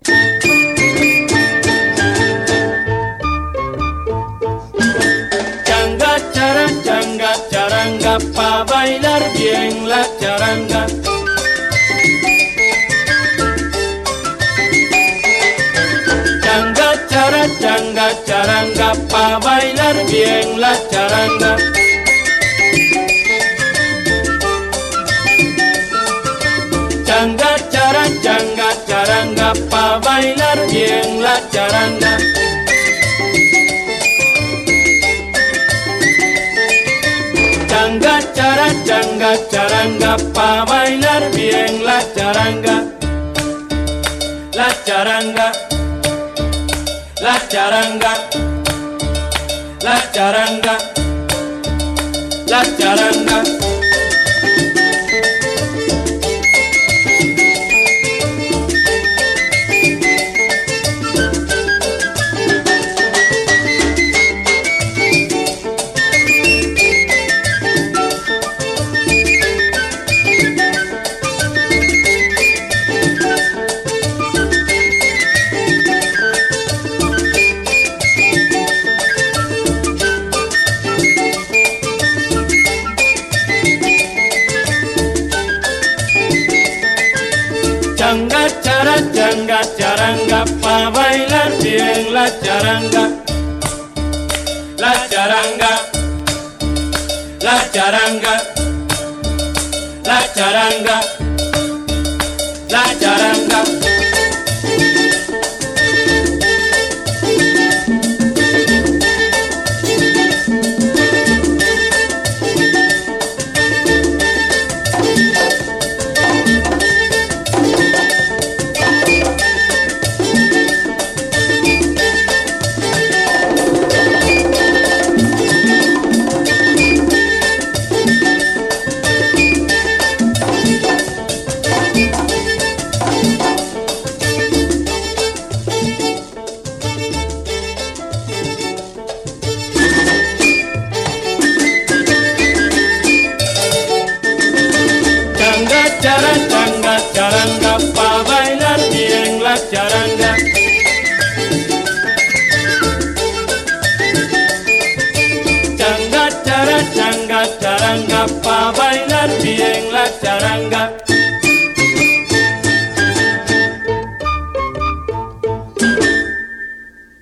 Changa, charanga, pa' bailar bien la charanga. Changa, charanga, pa' bailar bien la charanga. Changa, charanga, pa' bailar bien la charanga. Changa, charanga, pa' bailar bien la charanga. La charanga, la charanga, la charanga, la charanga. Changa, charanga, pa' bailar bien la charanga. La charanga, la charanga, la charanga, la charanga. Changa, charanga, pa' bailar bien la charanga. Changa, charanga, pa' bailar bien la charanga.